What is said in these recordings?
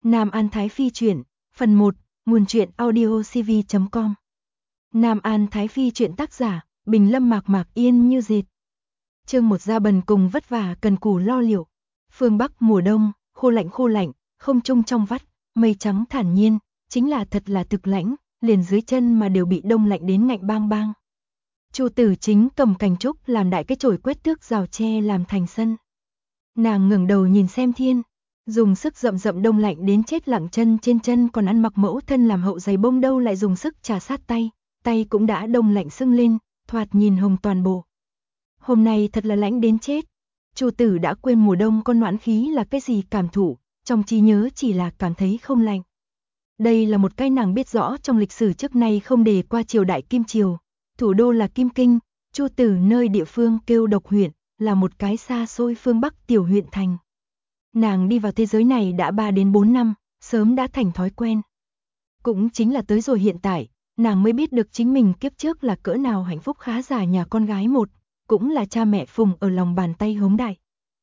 Nam An Thái Phi truyện, phần 1, nguồn truyện audiocv.com. Nam An Thái Phi truyện tác giả, Bình Lâm Mạc Mạc Yên Như Dệt. Chương 1 Gia Bần cùng vất vả cần cù lo liệu. Phương Bắc mùa đông, khô lạnh, không trung trong vắt, mây trắng thản nhiên, chính là thật là thực lãnh, liền dưới chân mà đều bị đông lạnh đến ngạnh bang bang. Chu Tử Chính cầm cành trúc làm đại cái chổi quét tước rào tre làm thành sân. Nàng ngẩng đầu nhìn xem thiên, dùng sức dậm đông lạnh đến chết lặng chân trên chân còn ăn mặc mẫu thân làm hậu giày bông đâu lại dùng sức trà sát tay, tay cũng đã đông lạnh sưng lên, thoạt nhìn hồng toàn bộ. Hôm nay thật là lạnh đến chết. Chu Tử đã quên mùa đông con noãn khí là cái gì cảm thụ, trong trí nhớ chỉ là cảm thấy không lạnh. Đây là một cái nàng biết rõ trong lịch sử trước nay không đề qua triều đại Kim Triều, thủ đô là Kim Kinh, Chu Tử nơi địa phương kêu Độc huyện, là một cái xa xôi phương Bắc tiểu huyện thành. Nàng đi vào thế giới này đã 3 đến 4 năm, sớm đã thành thói quen. Cũng chính là tới rồi hiện tại, nàng mới biết được chính mình kiếp trước là cỡ nào hạnh phúc khá giả nhà con gái một, cũng là cha mẹ phùng ở lòng bàn tay hống đại.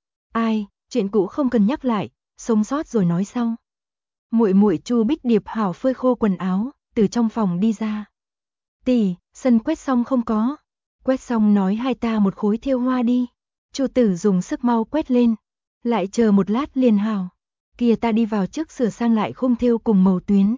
Ai, chuyện cũ không cần nhắc lại, sống sót rồi nói sau. Muội muội Chu Bích Điệp hảo phơi khô quần áo, từ trong phòng đi ra. Tỷ, sân quét xong không có? Quét xong nói hai ta một khối thêu hoa đi. Chu Tử dùng sức mau quét lên. Lại chờ một lát liền hảo. Kìa ta đi vào trước sửa sang lại khung thêu cùng màu tuyến.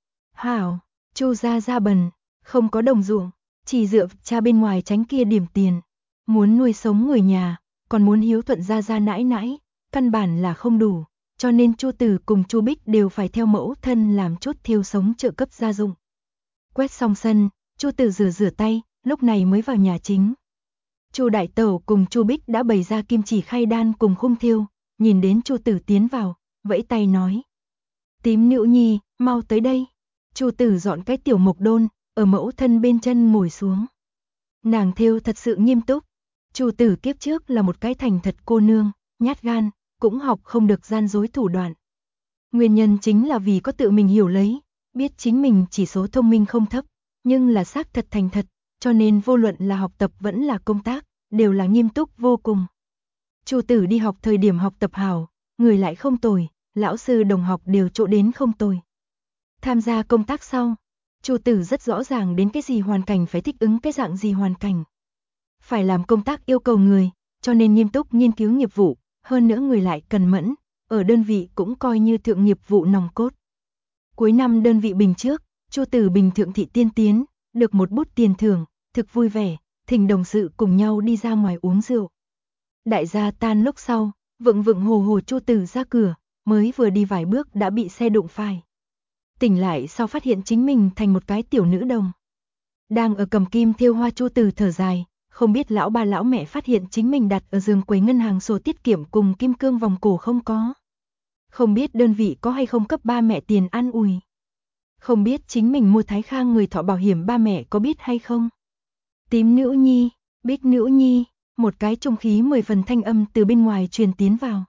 Hảo, Chu gia bần, không có đồng ruộng, chỉ dựa cha bên ngoài tránh kia điểm tiền. Muốn nuôi sống người nhà, còn muốn hiếu thuận gia nãi nãi, căn bản là không đủ, cho nên Chu Tử cùng Chu Bích đều phải theo mẫu thân làm chút thêu sống trợ cấp gia dụng. Quét xong sân, Chu Tử rửa tay, lúc này mới vào nhà chính. Chu đại tẩu cùng Chu Bích đã bày ra kim chỉ khay đan cùng khung thêu, nhìn đến Chu Tử tiến vào, vẫy tay nói: "Tím nữ nhi, mau tới đây." Chu Tử dọn cái tiểu mộc đôn, ở mẫu thân bên chân ngồi xuống. Nàng thêu thật sự nghiêm túc. Chu Tử kiếp trước là một cái thành thật cô nương, nhát gan, cũng học không được gian dối thủ đoạn. Nguyên nhân chính là vì có tự mình hiểu lấy, biết chính mình chỉ số thông minh không thấp, nhưng là xác thật thành thật, cho nên vô luận là học tập vẫn là công tác, đều là nghiêm túc vô cùng. Chu Tử đi học thời điểm học tập hảo, người lại không tồi, lão sư đồng học đều chỗ đến không tồi. Tham gia công tác sau, Chu Tử rất rõ ràng đến cái gì hoàn cảnh phải thích ứng cái dạng gì hoàn cảnh. Phải làm công tác yêu cầu người, cho nên nghiêm túc nghiên cứu nghiệp vụ, hơn nữa người lại cần mẫn, ở đơn vị cũng coi như thượng nghiệp vụ nòng cốt. Cuối năm đơn vị bình trước, Chu Tử bình thượng thị tiên tiến, được một bút tiền thưởng, thực vui vẻ, thỉnh đồng sự cùng nhau đi ra ngoài uống rượu. Đại gia tan lúc sau, vựng hồ Chu Tử ra cửa, mới vừa đi vài bước đã bị xe đụng phải. Tỉnh lại sau phát hiện chính mình thành một cái tiểu nữ đồng. Đang ở cầm kim thêu hoa Chu Tử thở dài, không biết lão ba lão mẹ phát hiện chính mình đặt ở giường quầy ngân hàng sổ tiết kiệm cùng kim cương vòng cổ không có. Không biết đơn vị có hay không cấp ba mẹ tiền ăn ủi. Không biết chính mình mua Thái Khang người thọ bảo hiểm ba mẹ có biết hay không. Tím nữ nhi, Bích nữ nhi, một cái trung khí 10 phần thanh âm từ bên ngoài truyền tiến vào.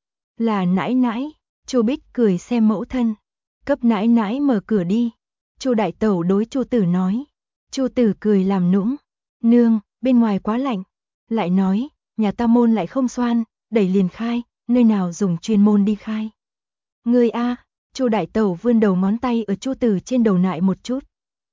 Là nãi nãi, Chu Bích cười xem mẫu thân. Cấp nãi nãi mở cửa đi. Chu đại tẩu đối Chu Tử nói. Chu Tử cười làm nũng. Nương, bên ngoài quá lạnh. Lại nói, nhà ta môn lại không xoan, đẩy liền khai, nơi nào dùng chuyên môn đi khai. Ngươi a, Chu đại tẩu vươn đầu ngón tay ở Chu Tử trên đầu nại một chút.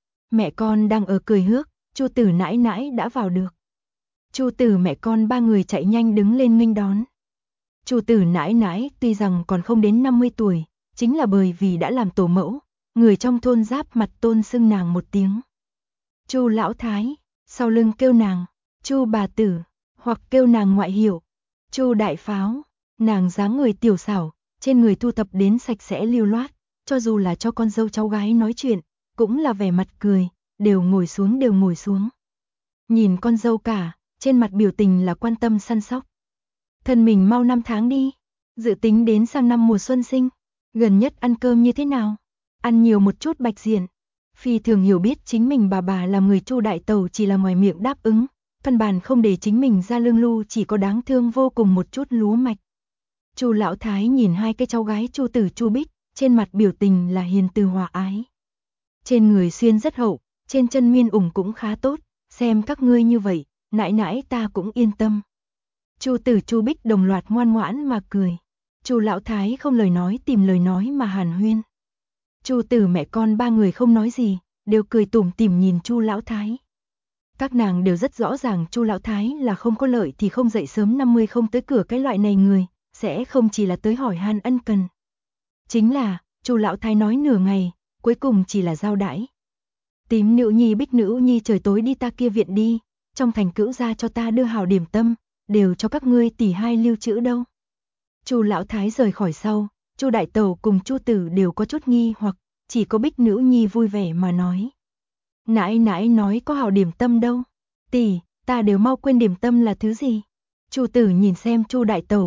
Mẹ con đang ở cười hước, Chu Tử nãi nãi đã vào được. Chu Tử mẹ con ba người chạy nhanh đứng lên nghênh đón. Chu Tử nãi nãi tuy rằng còn không đến 50 tuổi, chính là bởi vì đã làm tổ mẫu, người trong thôn giáp mặt tôn xưng nàng một tiếng. Chu lão thái, sau lưng kêu nàng Chu bà tử, hoặc kêu nàng ngoại hiệu Chu đại pháo. Nàng dáng người tiểu xảo, trên người thu thập đến sạch sẽ lưu loát, cho dù là cho con dâu cháu gái nói chuyện, cũng là vẻ mặt cười, đều ngồi xuống. Nhìn con dâu cả, trên mặt biểu tình là quan tâm săn sóc. Thân mình mau 5 tháng đi, dự tính đến sang năm mùa xuân sinh, gần nhất ăn cơm như thế nào? Ăn nhiều một chút bạch diện. Phi thường hiểu biết chính mình bà làm người Chu đại tẩu chỉ là ngoài miệng đáp ứng, căn bản không để chính mình ra lương lu, chỉ có đáng thương vô cùng một chút lúa mạch. Chu lão thái nhìn hai cái cháu gái Chu Tử Chu Bích, trên mặt biểu tình là hiền từ hòa ái. Trên người xuyên rất hậu, trên chân miên ủng cũng khá tốt, xem các ngươi như vậy, nãi nãi ta cũng yên tâm. Chu Tử Chu Bích đồng loạt ngoan ngoãn mà cười. Chu lão thái không lời nói tìm lời nói mà hàn huyên. Chu Tử mẹ con ba người không nói gì, đều cười tủm tỉm nhìn Chu lão thái. Các nàng đều rất rõ ràng Chu lão thái là không có lợi thì không dậy sớm 50 không tới cửa cái loại này người, sẽ không chỉ là tới hỏi han ân cần. Chính là, Chu lão thái nói nửa ngày, cuối cùng chỉ là giao đãi. Tím nữ nhi Bích nữ nhi trời tối đi ta kia viện đi, trong thành Cữu gia cho ta đưa hào điểm tâm, đều cho các ngươi tỷ hai lưu trữ đâu. Chu lão thái rời khỏi sau, Chu đại tẩu cùng Chu Tử đều có chút nghi hoặc, chỉ có Bích nữ nhi vui vẻ mà nói. Nãi nãi nói có hào điểm tâm đâu. Tỷ, ta đều mau quên điểm tâm là thứ gì. Chu Tử nhìn xem Chu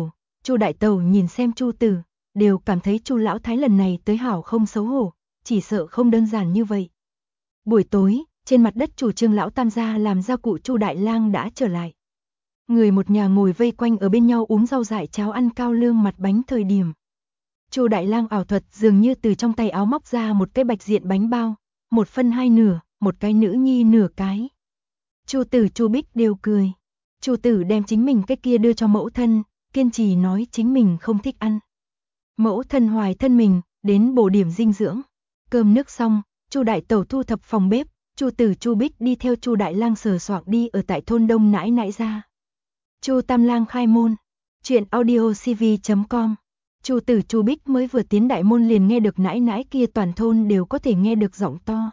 đại tẩu nhìn xem Chu Tử, đều cảm thấy Chu lão thái lần này tới hảo không xấu hổ, chỉ sợ không đơn giản như vậy. Buổi tối, trên mặt đất chủ Trương lão tam gia làm gia cụ Chu đại lang đã trở lại. Người một nhà ngồi vây quanh ở bên nhau uống rau dại cháo ăn cao lương mặt bánh thời điểm. Chu đại lang ảo thuật dường như từ trong tay áo móc ra một cái bạch diện bánh bao, một phân hai nửa, một cái nữ nhi nửa cái. Chu Tử Chu Bích đều cười. Chu Tử đem chính mình cái kia đưa cho mẫu thân, kiên trì nói chính mình không thích ăn. Mẫu thân hoài thân mình, đến bổ điểm dinh dưỡng. Cơm nước xong, Chu đại tẩu thu thập phòng bếp, Chu Tử Chu Bích đi theo Chu đại lang sờ soạng đi ở tại thôn Đông nãi nãi ra. Chu tam lang khai môn. Chuyện audiocv.com. Chu Tử Chu Bích mới vừa tiến đại môn liền nghe được nãi nãi kia toàn thôn đều có thể nghe được giọng to.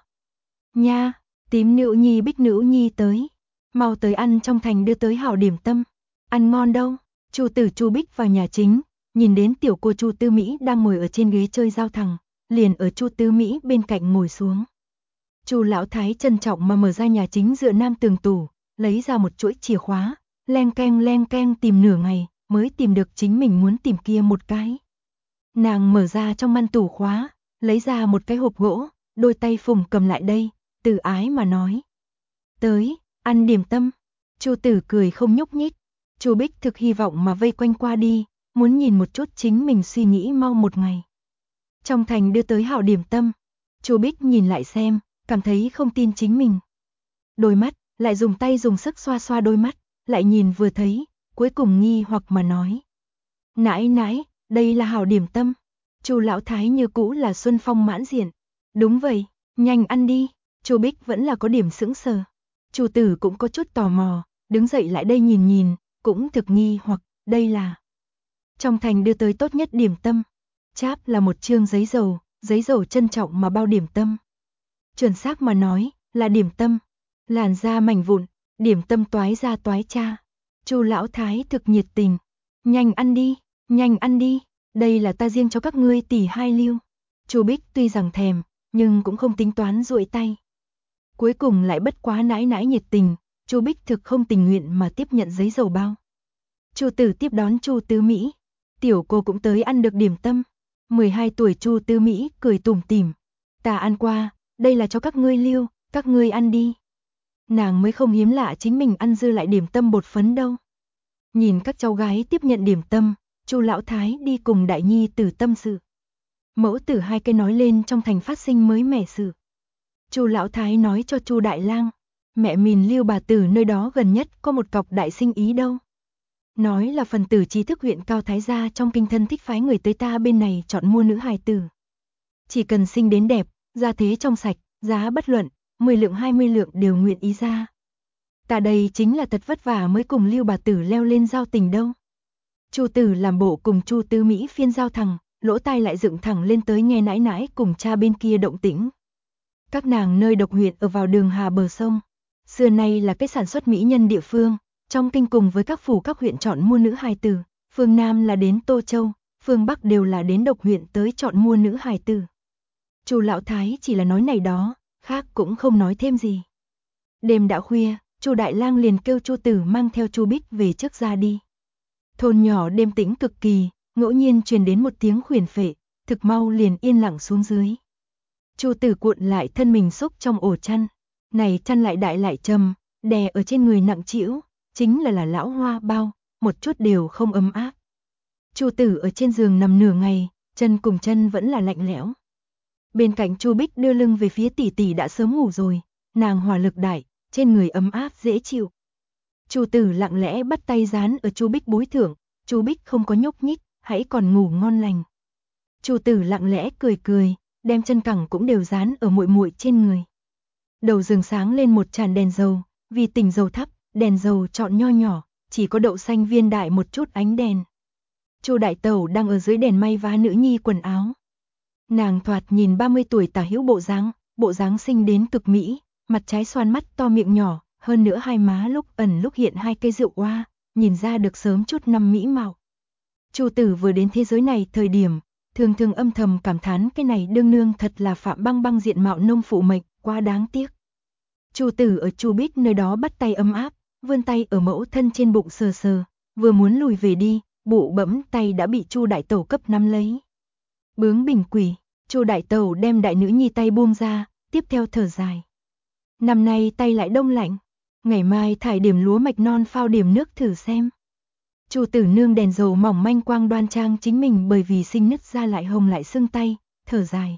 Nha, tím nữ nhi Bích nữ nhi tới. Mau tới ăn trong thành đưa tới hảo điểm tâm. Ăn ngon đâu. Chu Tử Chu Bích vào nhà chính, nhìn đến tiểu cô Chu Tư Mỹ đang ngồi ở trên ghế chơi giao thằng, liền ở Chu Tư Mỹ bên cạnh ngồi xuống. Chu lão thái trân trọng mà mở ra nhà chính dựa nam tường tủ, lấy ra một chuỗi chìa khóa, len keng tìm nửa ngày, mới tìm được chính mình muốn tìm kia một cái. Nàng mở ra trong ngăn tủ khóa, lấy ra một cái hộp gỗ, đôi tay phùng cầm lại đây, từ ái mà nói. Tới, ăn điểm tâm. Chu Tử cười không nhúc nhích. Chu Bích thực hy vọng mà vây quanh qua đi, muốn nhìn một chút chính mình suy nghĩ mau một ngày. Trong thành đưa tới hảo điểm tâm. Chu Bích nhìn lại xem, cảm thấy không tin chính mình. Đôi mắt, lại dùng tay dùng sức xoa xoa đôi mắt, lại nhìn vừa thấy, cuối cùng nghi hoặc mà nói. Nãi nãi, đây là hảo điểm tâm. Chu lão thái như cũ là xuân phong mãn diện. Đúng vậy, nhanh ăn đi. Chu Bích vẫn là có điểm sững sờ. Chu Tử cũng có chút tò mò, đứng dậy lại đây nhìn, cũng thực nghi hoặc, đây là trong thành đưa tới tốt nhất điểm tâm. Cháp là một chương giấy dầu trân trọng mà bao điểm tâm. Chuẩn xác mà nói, là điểm tâm. Làn da mảnh vụn, điểm tâm toái ra toái cha. Chu lão thái thực nhiệt tình. Nhanh ăn đi, đây là ta riêng cho các ngươi tỷ hai lưu. Chu Bích tuy rằng thèm, nhưng cũng không tính toán duỗi tay. Cuối cùng lại bất quá nãi nãi nhiệt tình, Chu Bích thực không tình nguyện mà tiếp nhận giấy dầu bao. Chu Tử tiếp đón Chu Tư Mỹ, tiểu cô cũng tới ăn được điểm tâm. 12 tuổi Chu Tư Mỹ cười tủm tỉm, ta ăn qua, đây là cho các ngươi lưu, các ngươi ăn đi. Nàng mới không hiếm lạ chính mình ăn dư lại điểm tâm bột phấn đâu. Nhìn các cháu gái tiếp nhận điểm tâm, Chu lão thái đi cùng đại nhi tử tâm sự. Mẫu tử hai cái nói lên trong thành phát sinh mới mẻ sự. Chu lão thái nói cho Chu đại lang, mẹ mình Lưu bà tử nơi đó gần nhất có một cọc đại sinh ý đâu. Nói là phần tử trí thức huyện Cao Thái gia trong kinh thân thích phái người tới ta bên này chọn mua nữ hài tử. Chỉ cần sinh đến đẹp, gia thế trong sạch, giá bất luận, 10 lượng 20 lượng đều nguyện ý ra. Ta đây chính là thật vất vả mới cùng Lưu bà tử leo lên giao tình đâu. Chu Tử làm bộ cùng Chu Tư Mỹ phiên giao thẳng, lỗ tai lại dựng thẳng lên tới nghe nãi nãi cùng cha bên kia động tĩnh. Các nàng nơi độc huyện ở vào đường Hà bờ sông, xưa nay là cái sản xuất mỹ nhân địa phương, trong kinh cùng với các phủ các huyện chọn mua nữ hài tử, phương Nam là đến Tô Châu, phương Bắc đều là đến độc huyện tới chọn mua nữ hài tử. Chu lão thái chỉ là nói này đó, khác cũng không nói thêm gì. Đêm đã khuya, Chu đại lang liền kêu Chu Tử mang theo Chu Bích về trước ra đi. Thôn nhỏ đêm tĩnh cực kỳ, ngẫu nhiên truyền đến một tiếng khuyển phệ, thực mau liền yên lặng xuống dưới. Chu Tử cuộn lại thân mình xúc trong ổ chăn, này chăn lại đại lại trầm, đè ở trên người nặng trĩu, chính là lão hoa bao, một chút đều không ấm áp. Chu Tử ở trên giường nằm nửa ngày, chân cùng chân vẫn là lạnh lẽo. Bên cạnh Chu Bích đưa lưng về phía tỷ tỷ đã sớm ngủ rồi, nàng hỏa lực đại, trên người ấm áp dễ chịu. Chu Tử lặng lẽ bắt tay dán ở Chu Bích bối thượng, Chu Bích không có nhúc nhích, hãy còn ngủ ngon lành. Chu Tử lặng lẽ cười cười, đem chân cẳng cũng đều dán ở muội muội trên người. Đầu giường sáng lên một tràn đèn dầu, vì tỉnh dầu thấp, đèn dầu chọn nho nhỏ, chỉ có đậu xanh viên đại một chút ánh đèn. Chu đại tẩu đang ở dưới đèn may vá nữ nhi quần áo. Nàng thoạt nhìn 30 tuổi tả hữu bộ dáng xinh đến cực mỹ, mặt trái xoan mắt to miệng nhỏ, hơn nữa hai má lúc ẩn lúc hiện hai cây rượu oa, nhìn ra được sớm chút năm mỹ mạo. Chu Tử vừa đến thế giới này thời điểm, thường thường âm thầm cảm thán cái này đương nương thật là Phạm Băng Băng diện mạo nông phụ mệnh, quá đáng tiếc. Chu Tử ở Chu Bích nơi đó bắt tay ấm áp, vươn tay ở mẫu thân trên bụng sờ sờ, vừa muốn lùi về đi, bụ bẫm tay đã bị Chu đại tẩu cấp nắm lấy. Bướng bỉnh quỷ, Chu đại tẩu đem đại nữ nhi tay buông ra, tiếp theo thở dài. Năm nay tay lại đông lạnh, ngày mai thải điểm lúa mạch non phao điểm nước thử xem. Chu Tử nương đèn dầu mỏng manh quang đoan trang chính mình bởi vì sinh nứt ra lại hồng lại sưng tay, thở dài.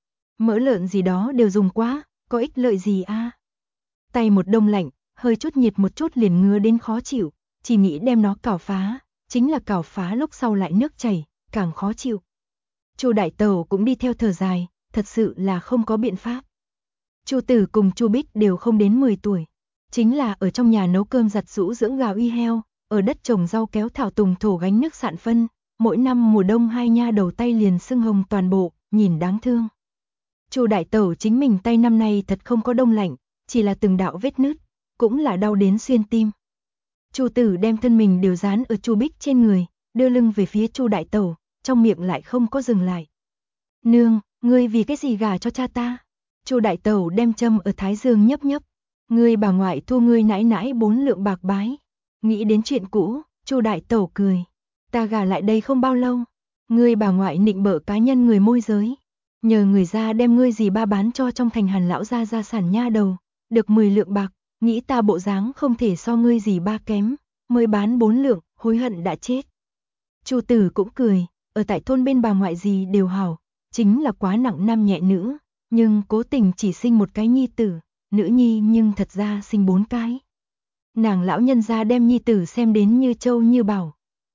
Mỡ lợn gì đó đều dùng quá, có ích lợi gì a? Tay một đông lạnh, hơi chút nhiệt một chút liền ngứa đến khó chịu, chỉ nghĩ đem nó cào phá, chính là cào phá lúc sau lại nước chảy, càng khó chịu. Chu đại tẩu cũng đi theo thở dài, thật sự là không có biện pháp. Chu Tử cùng Chu Bích đều không đến 10 tuổi, chính là ở trong nhà nấu cơm giặt giũ dưỡng gà uy heo, ở đất trồng rau kéo thảo tùng thổ gánh nước sạn phân, mỗi năm mùa đông hai nha đầu tay liền sưng hồng toàn bộ, nhìn đáng thương. Chu đại tẩu chính mình tay năm nay thật không có đông lạnh, chỉ là từng đạo vết nứt, cũng là đau đến xuyên tim. Chu Tử đem thân mình đều dán ở Chu Bích trên người, đưa lưng về phía Chu đại tẩu, trong miệng lại không có dừng lại. Nương, ngươi vì cái gì gả cho cha ta? Chu đại tẩu đem châm ở thái dương nhấp nhấp. Ngươi bà ngoại thua ngươi nãi nãi 4 lượng bạc bái. Nghĩ đến chuyện cũ, Chu đại tẩu cười. Ta gả lại đây không bao lâu, ngươi bà ngoại nịnh bợ cá nhân người môi giới, nhờ người ra đem ngươi dì ba bán cho trong thành Hàn lão gia sản nha đầu, được 10 lượng bạc, nghĩ ta bộ dáng không thể so ngươi dì ba kém, mới bán 4 lượng, hối hận đã chết. Chu Tử cũng cười, ở tại thôn bên bà ngoại gì đều hảo, chính là quá nặng nam nhẹ nữ, nhưng cố tình chỉ sinh một cái nhi tử, nữ nhi nhưng thật ra sinh 4 cái. Nàng lão nhân gia đem nhi tử xem đến như châu như bảo.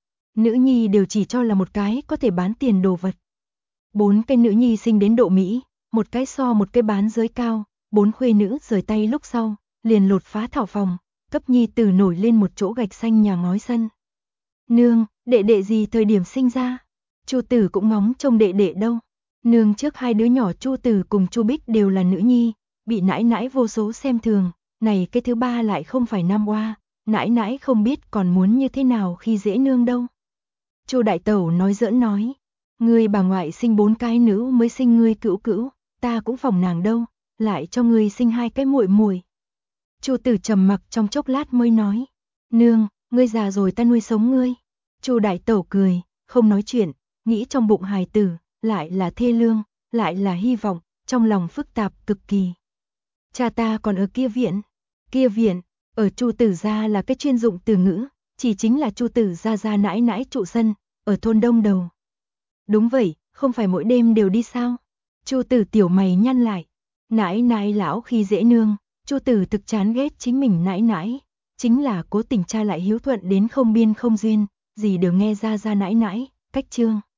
Nữ nhi đều chỉ cho là một cái có thể bán tiền đồ vật. 4 cái nữ nhi sinh đến độ Mỹ, một cái so một cái bán giới cao, 4 khuê nữ rời tay lúc sau, liền lột phá thảo phòng, cấp nhi tử nổi lên một chỗ gạch xanh nhà ngói sân. Nương, đệ đệ gì thời điểm sinh ra? Chu Tử cũng ngóng trông đệ đệ đâu. Nương trước hai đứa nhỏ Chu Tử cùng Chu Bích đều là nữ nhi, bị nãi nãi vô số xem thường, này cái thứ ba lại không phải nam oa, nãi nãi không biết còn muốn như thế nào khi dễ nương đâu. Chu đại tẩu nói giỡn nói, ngươi bà ngoại sinh 4 cái nữ mới sinh ngươi cữu cữu, ta cũng phòng nàng đâu, lại cho ngươi sinh 2 cái muội muội. Chu Tử trầm mặc trong chốc lát mới nói, nương, ngươi già rồi ta nuôi sống ngươi. Chu đại tẩu cười, không nói chuyện, nghĩ trong bụng hài tử, lại là thê lương, lại là hy vọng, trong lòng phức tạp cực kỳ. Cha ta còn ở kia viện, ở Chu Tử gia là cái chuyên dụng từ ngữ, chỉ chính là Chu Tử gia nãi nãi trụ sân, ở thôn Đông Đầu. Đúng vậy, không phải mỗi đêm đều đi sao? Chu Tử tiểu mày nhăn lại, nãi nãi lão khi dễ nương, Chu Tử thực chán ghét chính mình nãi nãi, chính là cố tình cha lại hiếu thuận đến không biên không duyên, gì đều nghe ra nãi nãi, cách chương.